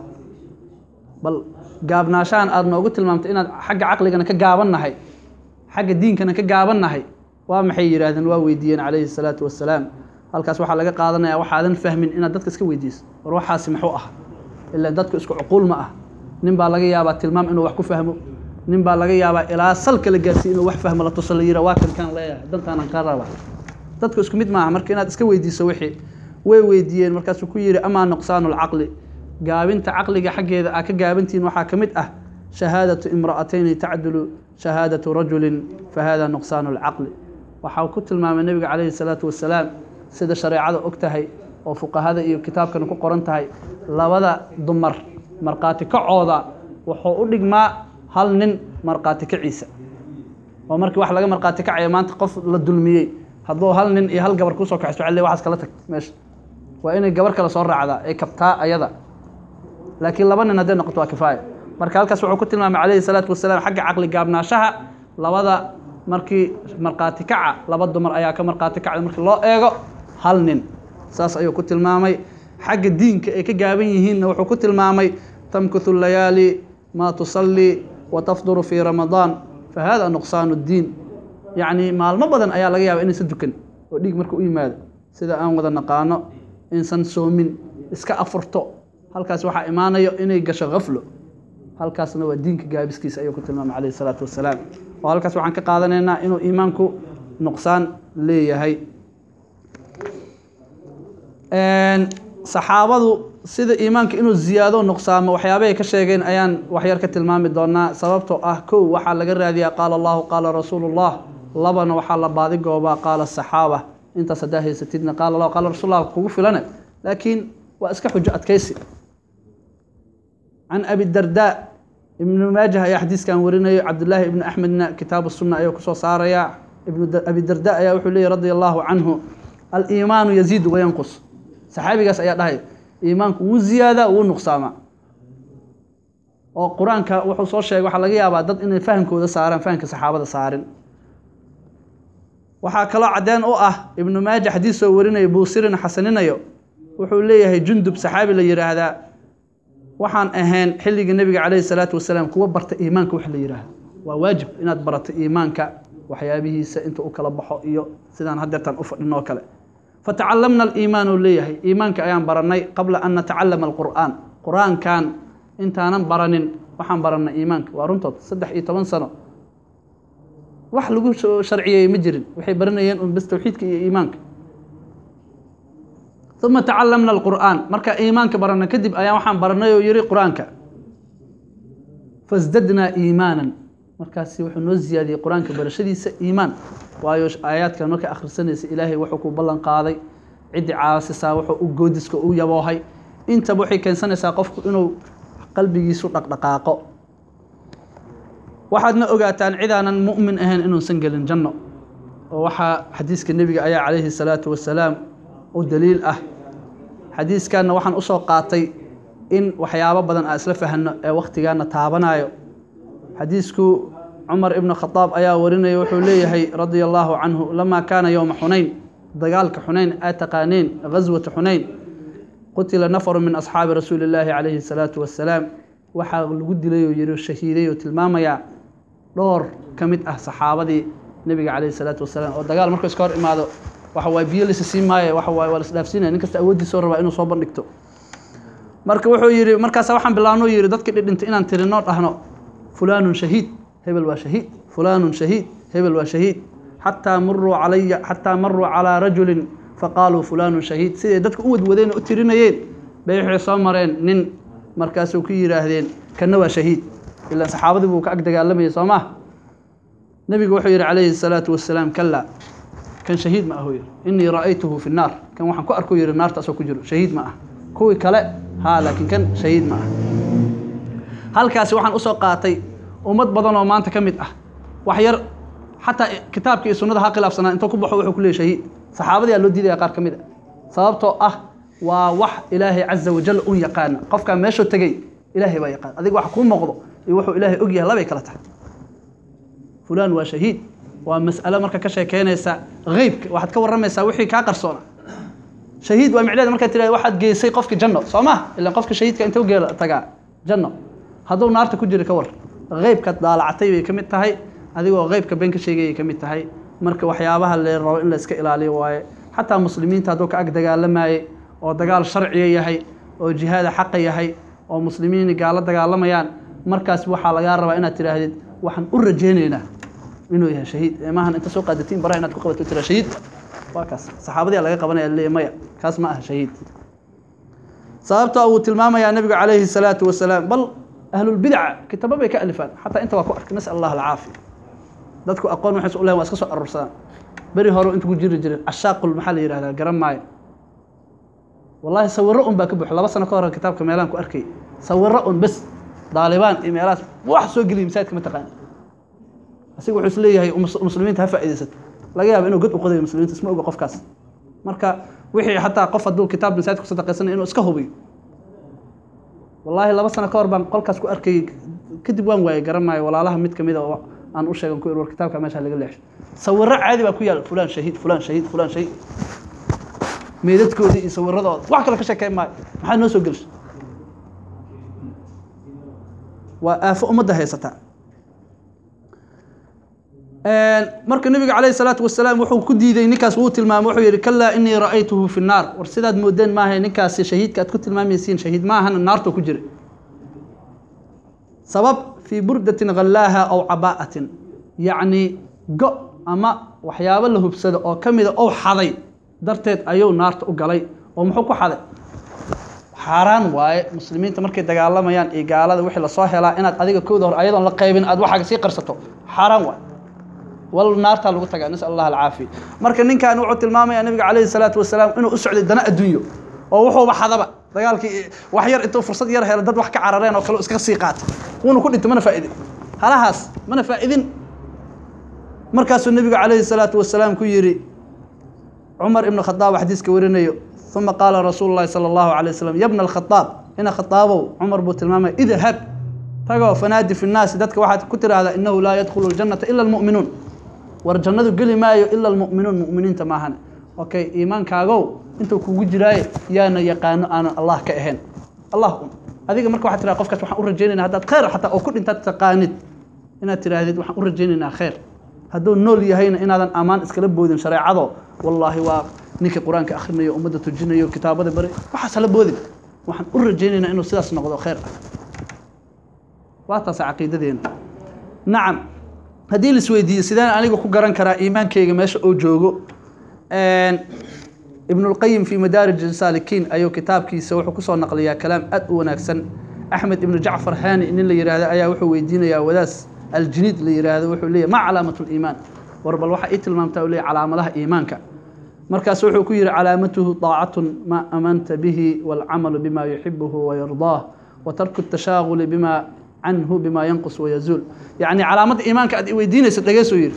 bal gaabnaashahan aad noogu tilmaamtay inaad xagga caqligana ka gaabannahay xagga diinkana ka gaabannahay waa maxay yidhaahdeen waa weydiiyeen calayhi salaatu wasalaam halkaas waxaa laga qaadanayaa waxaadan fahmin inaad dadka iska weydiiso war waxaasi muxuu ah ilaa dadku isku cuquul ma ah nin baa laga yaabaa tilmaam inuu wax ku fahmo nin baa laga yaabaa ilaa salka la gaarsiiyo inuu wax fahmo la tuso la yira waa kan kan leeyahay dantaanan ka raba dadku isku mid maaha marka inaad iska weydiiso wixii way weydiiyeen markaasuu ku yidhi amaa nuqsaanu alcaqli gaabinta caqliga xaggeeda aa ka gaabantihiin waxaa ka mid ah shahaadatu imra'atayni tacdulu shahaadatu rajulin fa hada nuqsaanu alcaqli waxaa ku tilmaamay nebiga calayhi salaatu wasalaam sida shareecada og tahay oo fuqahada iyo kitaabkana ku qoran tahay labada dumar markhaati kacooda wuxuu u dhigmaa hal nin markhaati kaciisa oo markii wax laga markhaati kacaya maanta qof la dulmiyey hadduu hal nin iyo hal gabar kusoo kaxayso waxaa le waxaas kala tag meesha waa inay gabar kale soo raacdaa ay kabtaa ayada laakiin laba nin hadday noqoto waa kifaaya marka halkaas wuxuu ku tilmaamay calayhi salaatu wasalaam xagga caqli gaabnaashaha labada markii markhaati kaca laba dumar ayaa ka markhaati kacda markii loo eego hal nin saas ayuu ku tilmaamay xagga diinka ay ka gaaban yihiinna wuxuu ku tilmaamay tamkuthu layaali maa tusallii wa tafduru fii ramadaan fa hada nuqsaanu ddiin yacni maalmo badan ayaa laga yaaba inaysan dukan oo dhiig marka u yimaado sida aan wada naqaano insan soomin iska afurto halkaas waxaa imaanayo inay gasho khaflo halkaasna waa diinka gaabiskiisa ayuu ku tilmaamay calayhi salaatu wasalaam oo halkaas waxaan ka qaadanaynaa inuu iimaanku nuqsaan leeyahay saxaabadu sida iimaanka inuu ziyaado nuqsaamo waxyaabahay ka sheegeen ayaan waxyar ka tilmaami doonaa sababtoo ah kow waxaa laga raadiyaa qaala allahu qaala rasuulullah labana waxaa la baadigoobaa qaala saxaaba intaas haddaa haysatidna qaala allahu qaala rasuulullah kugu filane laakiin waa iska xujo adkaysi can abi dardaa ibnu maajah ayaa xadiiskan warinayo cabdullaahi ibnu axmedna kitaabu sunna ayuu kusoo saaraya ibnu abi darda ayaa wuxuu leeyahy radia allahu canhu aliimaanu yaziidu wayanqus saxaabigaas ayaa dhahay iimaanku wuu ziyaadaa wuu nuqsaamaa oo qur-aanka wuxuu soo sheegay waxaa laga yaabaa dad inay fahamkooda saaraan fahamka saxaabada saarin waxaa kaloo caddeen u ah ibnu maaja xadiis soo warinayo buusirin xasaninayo wuxuu leeyahay jundub saxaabi la yidhaahdaa waxaan ahayn xilligii nebiga calayhi salaatu wasalaam kuwa barta iimaanka wax la yidhaahdo waa waajib inaad barato iimaanka waxyaabihiisa inta u kala baxo iyo sidaan haddeertan u fadhin oo kale fatacallamna aliimaan uu leeyahay iimaanka ayaan barannay qabla an natacallama alqur'aan qur-aankan intaanan baranin waxaan barannay iimaanka waa runtood saddex iyo toban sano wax lagu sharciyeeyey ma jirin waxay baranayeen un bas tawxiidka iyo iimaanka uma tacallamna alqur'aan marka iimaanka baranna kadib ayaan waxaan barannay oo yidhi qur-aanka fasdadnaa iimaanan markaasi wuxuu noo ziyaadiyey qur-aanka barashadiisa iimaan waayo aayaadkan marka akhrisanaysa ilaahay wuxuu ku ballan qaaday ciddii caasisaa wuxuu u goodiska u yaboohay intaba waxay keensanaysaa qofku inuu qalbigiisu dhaqdhaqaaqo waxaadna ogaataan cidaanan mu'min ahayn inuusan gelin janno oo waxaa xadiiska nebiga ayaa calayhi salaatu wasalaam u daliil ah xadiiskanna waxaan usoo qaatay in waxyaabo badan aan isla fahanno ee wakhtigaana taabanayo xadiisku cumar ibnu khadaab ayaa warinaya wuxuu leeyahay radia allaahu canhu lamaa kaana yowma xunayn dagaalka xunayn aa taqaaneen ghaswata xunayn qutila nafaru min asxaabi rasuuli illaahi calayhi salaatu wasalaam waxaa lagu dilay oo yidhi shahiiday oo tilmaamayaa dhowr ka mid ah saxaabadii nebiga calayhi salaatu wasalaam oo dagaal markuu iska hor imaado waxa waay biyo lisa sii maaye waxa waay waa la isdhaafsiinaya nin kasta awooddiisoo rabaa inuu soo bandhigto marka wuxuu yidhi markaasa waxaan bilaabno yidhi dadkii dhidhintay inaan tirinoo dhahno fulaanun shahiid hebel waa shahiid fulaanun shahiid hebel waa shahiid xataa maruu calaya xataa maruu calaa rajulin faqaaluu fulaanu shahiid siday dadku u wadwadeen oo u tirinayeen bay waxay soo mareen nin markaasuu ku yiraahdeen kana waa shahiid ilaa saxaabadii buu ka ag dagaalamayay soo ma nabigu wuxuu yiri calayhi salaatu wassalaam kalla kan shahiid ma aho inni ra'aytuhu fi an-nar kan waxaan ku arko yiri naarta asoo ku jiro shahiid ma ah kuwi kale ha laakiin kan shahiid ma ah halkaas waxaan u soo qaatay ummad badan oo maanta kamid ah wax yar حتى كتابك السنة ها خلاف سنة أنت كبحوا وحول كل شهيد صحابتي قالوا دي قار كمية صابته أه ووح إلهي عز وجل أن يقان قف كان ماشوا تجي إلهي بيقان أذيك وحكون مغضو يوحوا إلهي أجيه لا بيكلته فلان وشهيد ومسألة مركا كشيء كان يسا غيب واحد كور رمي يساوي كاقر صونا شهيد ومعلاد مركا تلاقي واحد جي سي قفك جنة صومه إلا قفك شهيد كأنت وجي تجا جنة هذو نار تكجري كور غيب كتضال عتيبي كمية هاي adigoo qaybka been ka sheegay kamid tahay marka waxyaabaha la rabo in la iska ilaaliyo waaye xataa muslimiinta hadoo ka ag dagaalamay oo dagaal sharci yahay oo jihaad xaq yahay oo muslimiin gaala dagaalamayaan markaas waxa laga rabaa inaad tiraahdid waxaan u rajeenaynaa inuu yahay shahiid maahan inta soo qaadatiin baraha inaad ku qabato tira shahiid waa kaas saxaabadii laga qabanaya leemaya kaas ma ah shahiid sababta uu tilmaamaya nabiga calayhi salaatu wasalaam bal ahlul bid'ah kitababa ka alifan xataa inta waa ku arkay nasal allah alaafiya dadku aqoon waxay soo leeyahay waa iska soo arursadaan bari hore inta ku jiri jiray ashaaqul maxal yiraahdaa garan maayo wallahi sawirro un baa ka buux laba sano ka hor kitaabka meelaan ku arkay sawirro un bas daalibaan iimaylaas wax soo geliy masaajidka ma taqaan asigu wuxuu isleeyahay muslimiinta ha faa'iideysan laga yaabo inuu god u qodayo muslimiinta isma oga qofkaas marka wixii xataa qof haduu kitaab masaajidka ku sadaqaysan inuu iska hubiyo wallahi laba sano ka hor baan qolkaas ku arkay kadib waan waayay garan maayo walaalaha mid kamid ah aan u sheegan ku irwar kitaabka meesha laga leexay sawirro caadi baa ku yaal fulaan shahiid fulaan shahiid fulaan shahiid meedadkoodii iyo sawirradooda wax kale ka sheekay maayo maxaa noo soo gelisay waa aafo ummadda haysata marka nabiga calayhi salaatu wasalaam wuxuu ku diiday ninkaas uu tilmaamay wuxuu yiri kalla inni ra'aytuhu fi an-nar war sidaad moodeen maahay ninkaas shahiidka aad ku tilmaamaysiin shahiid ma ahan naartu ku jiray sabab في بردة غلاها أو عباءة يعني جو أما وحياب له بسد أو كمية أو حضي درتت أيو نارت أقلي أو محوك حضي حرام واي مسلمين تمركي دقالة ميان إيقالة وحي لصاحي لا إناد أديك كودور أيضا لقيبين أد وحاق سي قرصته حرام واي والنار تالو تقع نسأل الله العافية مركا نين كان وعد المامي النبي عليه الصلاة والسلام إنه أسعد الدناء الدنيا oo wuxuu baxadaba dagaalkii wax yar intuu fursad yar helo dad wax ka carareen oo kale iska sii qaat wuxuu ku dhinto mana faa'iidin halahaas mana faa'iidin markaas uu nabiga calayhi salaatu wasalaam ku yiri Umar ibn Khattab hadiiska warinayo thumma qala rasuulullah sallallahu alayhi wasallam ya ibn al-Khattab ina Khattabo Umar buu tilmaamay idhab tago fanaadi fi an-nas dadka waxaad ku tiraahdaa innahu la yadkhulu al-jannata illa al-mu'minun war jannadu gali maayo illa al-mu'minun mu'miniinta maahan okay iimaankaago intuu kugu jiraay yaana yaqaano aan Allah ka ahayn Allah adiga marka waxa tiraa qofkaas waxaan u rajaynaynaa hadaad khayr xataa oo ku dhintaad taqaanid inaad tiraahdid waxaan u rajaynaynaa khayr haduu nool yahayna inaadan amaan iskala boodin shariicado wallahi waa ninka quraanka akhrinayo ummadda tujinayo kitaabada bari waxa sala boodin waxaan u rajaynaynaa inuu sidaas noqdo khayr waa taas aqeedadeena nacam hadii la isweydiiyo sidaan aniga ku garan karaa iimaankayga meesha oo joogo een ابن القيم في مدارج السالكين أيو كتاب كيسا وحو كسو نقليا كلام أد وناكسن أحمد ابن جعفر هاني إن اللي يرى هذا أيا وحو ويدين يا وداس الجنيد اللي يرى هذا وحو ليه ما علامة الإيمان ورب الوحى إيت المامتا وليه علامة لها إيمانك مركز وحو كير علامته طاعة ما أمنت به والعمل بما يحبه ويرضاه وترك التشاغل بما عنه بما ينقص ويزول يعني علامة إيمانك أد ويدين يسدقيسو يرى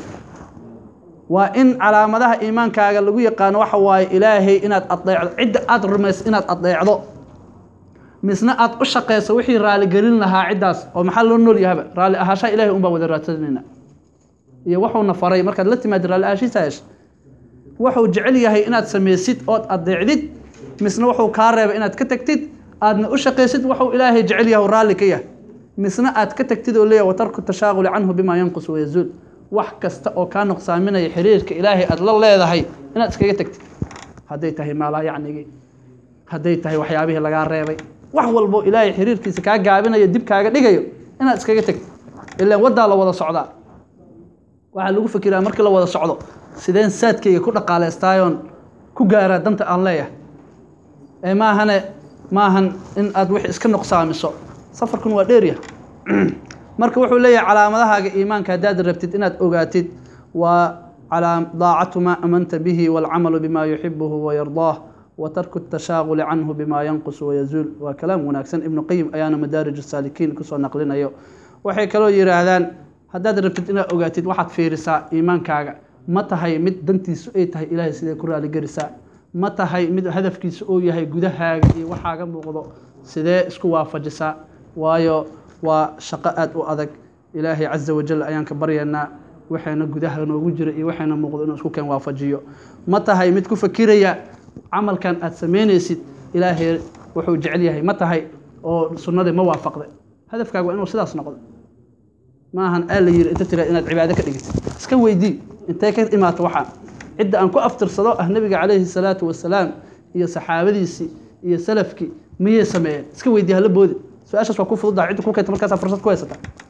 وإن على مدى إيمانك قال له يقان وحواي إلهي إنك أطيع عدة أدرمس إنك أطيع ضو مسنا أطشق سوحي رالي قرين لها عداس ومحل النور يهب رالي أهاشا إلهي أمبا ودراتنا يوحو نفري مركز التي ما درالي أهاشي سايش وحو جعلي هي إنك تسمي ست أوت أطيع ديد مسنا وحو كارب إنك كتكتد أدنا أشق ست وحو إلهي جعلي ورالي كيه مسنا أتكتكتد وليه وترك التشاغل عنه بما ينقص ويزول wax kasta oo ka nuqsaaminaya xiriirka Ilaahay aad la leedahay inaad iskaga tagtid haday tahay maala yacni haday tahay waxyaabihi laga reebay wax walbo Ilaahay xiriirkiisa ka gaabinayo dib kaaga dhigayo inaad iskaga tagtid ilaa wada la wada socdaa waxa lagu fikiraa markii la wada socdo sideen saadkayga ku dhaqaaleystaayoon ku gaara danta aan leeyahay ee maahane maahan in aad wix iska nuqsaamiso safarkun waa dheer yahay marka wuxuu leeyahay calaamadahaaga iimaanka haddaad rabtid inaad ogaatid waa calaam daacatu maa amanta bihi waalcamalu bima yuxibuhu wayardaah وترك التشاغل عنه بما ينقص ويزول وكلام وناكسن ابن قيم أيانا مدارج السالكين كسو نقلنا يو وحي كلو يراهدان هداد ربتد إنا أغاتيد واحد في رساء إيمان كاغا متى هاي مد دنتي سؤيت هاي إلهي سيدي كرة لقرساء متى هاي مد هدف كي سؤوية هاي قدها وحاقا مغضو سيدي اسكو وافجساء وايو وشقاءات وأذك إلهي عز وجل أيان كبرينا وحينا قدها نوجر وحينا مغضو إنو اسكو كان وافجيو متى هاي مد كفكيريا عمل كان أتسمينيسيد إلهي وحو جعليه متى هاي أو سنة ما وافقده هدفك هو إنه سلاس نقض ما هن قال لي أنت ترى إن عبادك دقيت سكوي دي أنت كنت إما توحى عدة أنكو أفتر صلاة النبي عليه الصلاة والسلام هي صحابة سي هي سلفك مية سماء سكوي دي هالبود سؤال شو كوف ضد عدة كوكا تمركز فرصة كويسة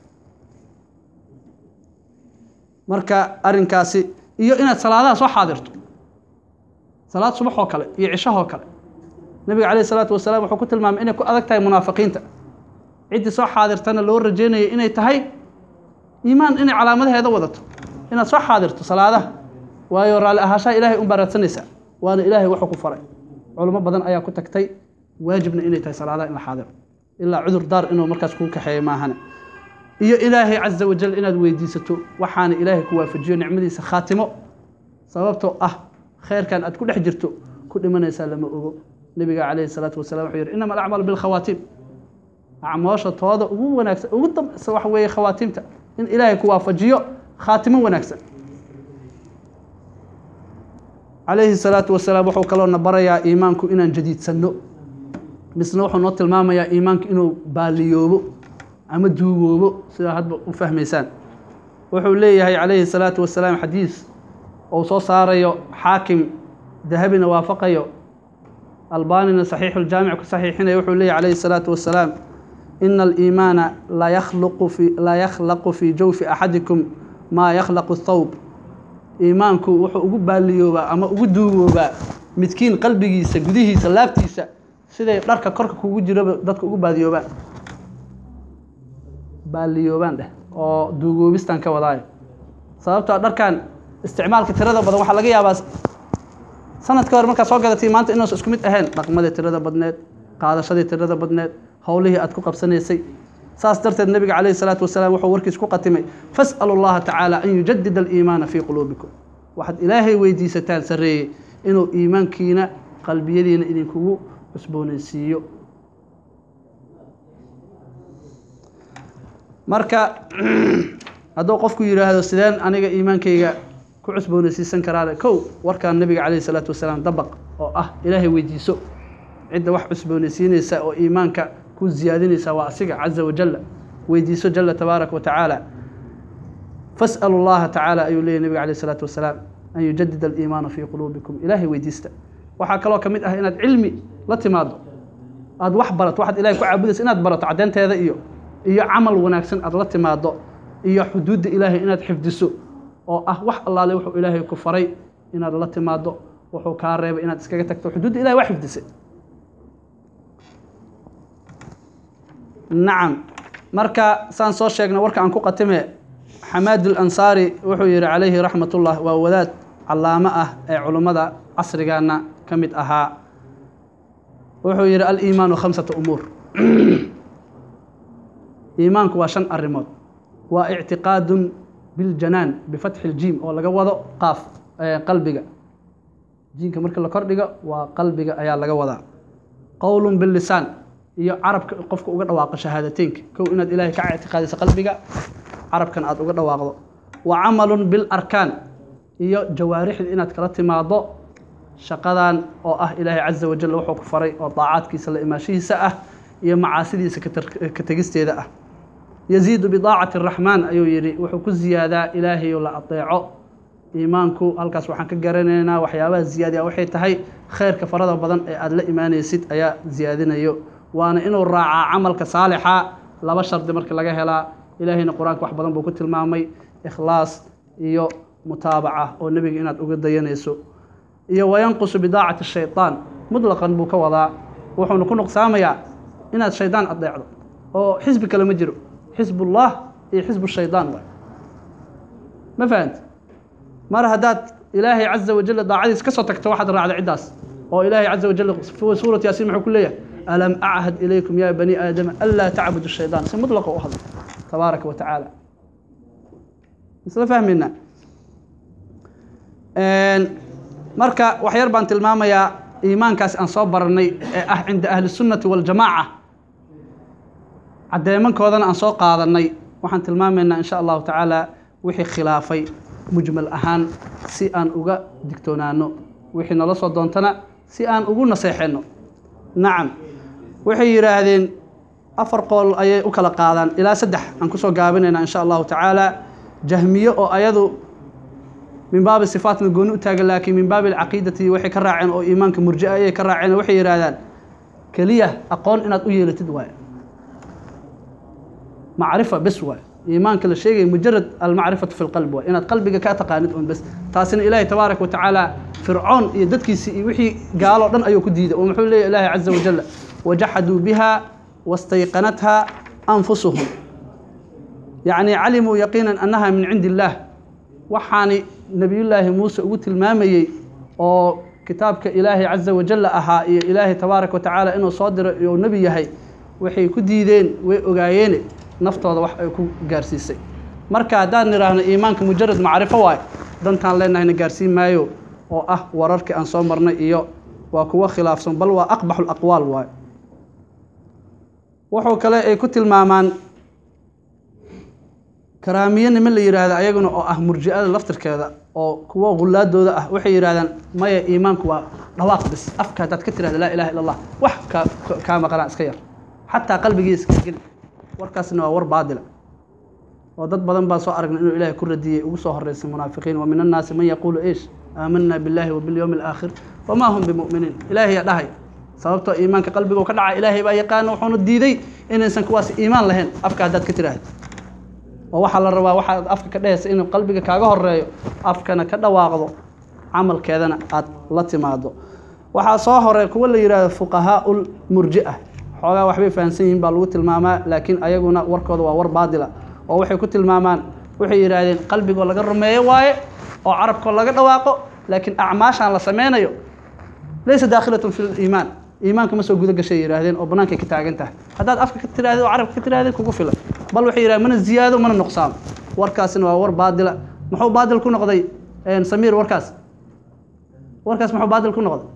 مركا أرنكاسي iyo inaad salaadaha soo xaadirto salaad subax oo kale iyo cisho oo kale nabiga kaleey salaatu wasalaam wuxuu ku tilmaamay inay ku adag tahay munaafiqiinta cid soo xaadirtana loo rajeenayo inay tahay iimaan inay calaamadaheeda wadato inaad soo xaadirto salaadaha waayo raali ahaasha ilaahay u baradsanaysa waana ilaahay wuxuu ku faray culimo badan ayaa ku tagtay waajibna inay tahay salaadaha in la xaadiro ilaa cudur daar inuu markaas ku kaxeeyo maahane iyo ilaahay azza wa jalla inaad weydiisato waxaana ilaahay ku waafajiyo nicmadiisa khaatimo sababtoo ah khayrkan aad ku dhex jirto ku dhimanaysa lama ogo nabiga kaleey salaatu wasalaam wuxuu yiri inama al-a'malu bil khawatim acmaasha tooda ugu wanaagsan ugu dambaysa wax weeye khawaatimta in ilaahay ku waafajiyo khaatimo wanaagsan kaleey salaatu wasalaam wuxuu kaloo nabarayaa iimaanku inaan jadiidsano misna wuxuu noo tilmaamayaa iimaanku inuu baaliyoobo ama duugoobo sida hadba u fahmaysaan wuxuu leeyahay kaleey salaatu wasalaam xadiis oo soo saarayo xaakim dahabina waafaqayo albaanina saxiix aljaamic ku saxiixinay wuxuu leeyahay kaleey salaatu wasalaam inna al-iimaana la yakhluqu fi la yakhlaqu fi jawfi ahadikum ma yakhlaqu ath-thawb iimaanku wuxuu ugu baaliyooba ama ugu duugooba midkiin qalbigiisa gudihiisa laabtiisa siday dharka korka kugu jiro dadka ugu baadiyoobaan baaliyoobaan dheh oo duugoobistan ka wadaayo sababtoo dharkan isticmaalka tirada badan waxa laga yaabaa sanadka hore marka soo gadatay maanta inuu isku mid ahayn dhaqamada tirada badneed qaadashadii tirada badneed hawlihii aad ku qabsanaysay saas darteed nabiga kaleey salaatu wasalaam wuxuu warkiis ku qatimay fas'alu allaha ta'ala an yujaddida al-iimaana fi quluubikum waxad ilaahay weydiisataan sareeyay inuu iimaankiina qalbiyadiina idinkugu cusboonaysiiyo marka hadduu qofku yiraahdo sideen aniga iimaankayga ku cusboonaysiisan karaa kow warkaan nabiga kaleey salaatu wasalaam dabaq oo ah ilaahay weydiiso cid wax cusboonaysiinaysa oo iimaanka ku ziyaadinaysa waa asiga azza wa jalla weydiiso jalla tabaarak wa taala fas'alu allaha taala ayu leeyahay nabiga kaleey salaatu wasalaam an yujaddida al-iimaana fi quluubikum ilaahay weydiista waxa kaloo kamid ah inaad cilmi la timaado aad wax barato waxaad ilaahay ku caabudaysa inaad barato cadeynteeda iyo iyo amal wanaagsan aad la timaado iyo xuduudda ilaahay inaad xifdiso oo ah wax allaale wuxuu ilaahay ku faray inaad la timaado wuxuu ka reebay inaad iskaga tagto xuduudda ilaahay wax xifdisay nacam marka saan soo sheegna warka aan ku qatime Xamaad al-Ansari wuxuu yiri calayhi raxmatullah waa wadaad calaama ah ee culimada casrigaana kamid ahaa wuxuu yiri al-iimaanu khamsatu umuur iimaanku waa shan arrimood waa i'tiqaadun bil janaan bi fath al-jim oo laga wado qaaf qalbiga jiinka marka la kordhigo waa qalbiga ayaa laga wadaa qawlun bil lisaan iyo carabka qofka uga dhawaaqo shahaadateynka kow inaad ilaahay ka i'tiqaadiso qalbiga carabkan aad uga dhawaaqdo wa amalun bil arkaan iyo jawaarixda inaad kala timaado shaqadan oo ah ilaahay azza wa jalla wuxuu ku faray oo taacadkiisa la imaashiisa ah iyo macaasidiisa ka tagisteeda ah yaziidu bi daacati ar-rahmaan ayuu yiri wuxuu ku ziyaadaa ilaahay la ateeco iimaanku halkaas waxaan ka garanaynaa waxyaabaha ziyaadiya waxay tahay khayrka farada badan ee aad la iimaanaysid ayaa ziyaadinayo waana inuu raacaa amalka saalixa laba shardi marka laga helaa ilaahayna quraanka wax badan buu ku tilmaamay ikhlaas iyo mutaabaca oo nabiga inaad uga dayanayso iyo wayanqusu bidaacati shaytaan mutlaqan buu ka wadaa wuxuuna ku nuqsaamayaa inaad shaydaan adeecdo oo xisbi kale ma jiro xisbullah iyo xisbu shaydaan waay ma fahant mar haddaad ilaahay caza wajal daacadiis ka soo tagto waxaad raacda ciddaas oo ilaahay caza wajal fi suurati yaasiin muxuu ku leeyahay alam achad ilaykum ya bani aadama anlaa tacbudu shaydaan si mutlaqa u hadla tabaaraka wa tacaala isla fahmayna marka wax yar baan tilmaamayaa iimaankaas aan soo baranay ee ah cinda ahli sunnati waljamaaca caddeemankoodana aan soo qaadanay waxaan tilmaamaynaa in sha allahu tacaala wixii khilaafay mujmal ahaan si aan uga digtoonaano wixii nala soo doontana si aan ugu naseexayno nacam waxay yidhaahdeen afar qool ayay u kala qaadaan ilaa saddex aan kusoo gaabinaynaa in sha allahu tacaala jahmiye oo ayadu min baabi sifaatna gooni u taagan laakiin min baabi alcaqiidati waxay ka raaceen oo iimaanka murji'a ayay ka raaceen waxay yidhaahdaan keliya aqoon inaad u yeelatid waaye macrifa bes waaye iimaanka la sheegay mujarad almacrifatu fi lqalb waaye inaad qalbiga ka taqaanid un bes taasina ilaahay tabaaraka wa tacaala fircoon iyo dadkiisii iyo wixii gaaloo dhan ayuu ku diiday oo muxuu leeyahy ilaahay caza wajal wajaxaduu biha wastayqanatha anfusuhum yacni calimuu yaqiinan annaha min cindi illaah waxaani nebiyullaahi muuse ugu tilmaamayey oo kitaabka ilaahay caza wajal ahaa iyo ilaahay tabaaraka wa tacaala inuu soo diro iyo nebi yahay waxay ku diideen way ogaayeene naftooda wax ay ku gaarsiisay marka haddaan nidhaahno iimaanka mujarad macrifo waaye dantaan leenahayna gaarsiin maayo oo ah wararkii aan soo marnay iyo waa kuwo khilaafsan bal waa aqbaxu laqwaal waaye wuxuu kale ay ku tilmaamaan karaamiye niman la yidhaahda ayaguna oo ah murji'ada laftirkeeda oo kuwo gulaadooda ah waxay yidhahdaan maya iimaanku waa dhawaaq bis afka haddaad ka tirahda laa ilaha illa allah wax ka kaa maqanaa iska yar xataa qalbigiisa iska geli warkaasna waa war baadila oo dad badan baa soo aragnay inuu ilaahay ku radiyey ugu soo horeysay munaafiqiin wa min annaasi man yaquulu iish aamanna billahi wa bilyawmi alaakhir wamaa hum bimu'miniin ilaahay yaa dhahay sababtoo iimaanka qalbiga ka dhaca ilaahay baa yaqaana wuxuuna diiday inaysan kuwaas iimaan lahayn afka haddaad ka tiraahdo oo waxaa la rabaa waxaad afka ka dhehaysa inuu qalbiga kaaga horeeyo afkana ka dhawaaqdo camalkeedana aad la timaado waxaa soo hore kuwa la yidhaahdo fuqahaa'ul murji'a xoogaa waxbay fahamsan yihiin baa lagu tilmaamaa laakiin ayaguna warkooda waa war baadila oo waxay ku tilmaamaan waxay yidhaahdeen qalbigoo laga rumeeyo waaye oo carabkoo laga dhawaaqo laakiin acmaashaan la sameynayo laysa daakhilatun fi liimaan iimaanka ma soo guda gashay yidhaahdeen oo bannaankay ka taagan tahay haddaad afka ka tirahdid oo carabka ka tirahdid kugu filan bal waxay yidhahdeen mana ziyaado mana nuqsaamo warkaasina waa war baadila muxuu baadil ku noqday samiir warkaas warkaas muxuu baadil ku noqday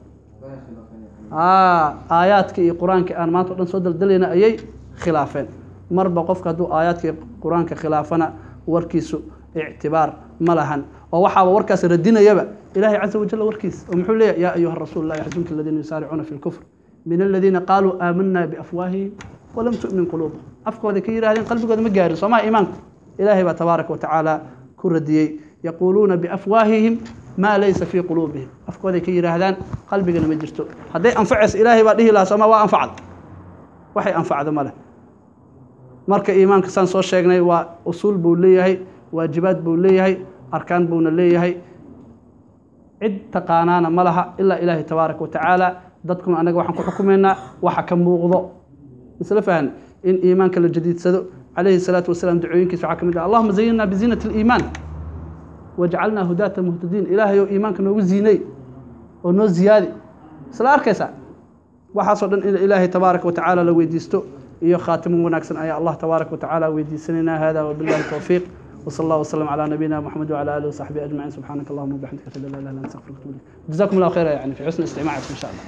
aayaadka iyo qur-aanka aan maanta o dhan soo daldalayna ayay khilaafeen marba qofka hadduu aayaadka iyo qur-aanka khilaafana warkiisu ictibaar ma lahan oo waxaaba warkaas radinayaba ilaahay caza wajal warkiis oo muxuu leeyahay yaa ayuha rasuul laa yaxzunka aladiina yusaaricuuna fi lkufr min aladiina qaaluu aamanna biafwaahihim walam tu'min quluubuhum afkooda ka yidhahdeen qalbigooda ma gaarin soomaa iimaanku ilaahay baa tabaaraka wa tacaala ku radiyey yaquuluuna biafwaahihim maa laysa fii quluubihim afkooday ka yidhaahdaan qalbigana ma jirto hadday anfacayso ilaahay baa dhihi lahaa soomaa waa anfacda waxay anfacdo ma leh marka iimaanka saan soo sheegnay waa usuul buu leeyahay waajibaad buu leeyahay arkaan buuna leeyahay cid taqaanaana ma laha ilaa ilaahay tabaaraka wa tacaala dadkuna anaga waxaan ku xukumaynaa waxa ka muuqdo isla fahn in iimaanka la jadiidsado calayhi salaatu wasalaam ducooyinkiisa waxaa ka mid ah allahuma zayinna biziinati aliimaan wajcalnaa hudaata muhtadiin ilaahay oo iimaanka noogu ziinay oo noo ziyaadi isla arkaysaa waxaasoo dhan in ilaahay tabaaraka wa tacaala la weydiisto iyo khaatimo wanaagsan ayaa allah tabaaraka wa tacaala weydiisanaynaa hada wabillahi tawfiiq وصلى الله وسلم على نبينا محمد وعلى اله وصحبه اجمعين سبحانك اللهم وبحمدك اشهد ان لا اله الا انت استغفرك واتوب اليك جزاكم الله خيرا يعني في حسن استماعكم ان شاء الله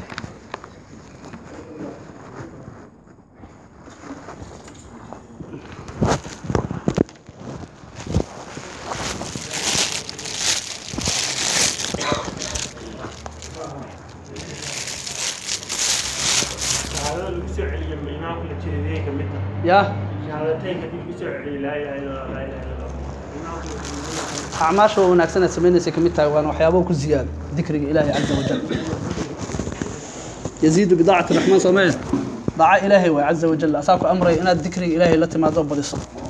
يا أعماشه وناكسنا سمينا سكمتها وأنا وحيابوك الزيادة ذكر إلهي عز وجل يزيد بضاعة الرحمن صمين ضاع إلهي وعز وجل أصابك أمري إن الذكر إلهي التي ما ضرب الصوت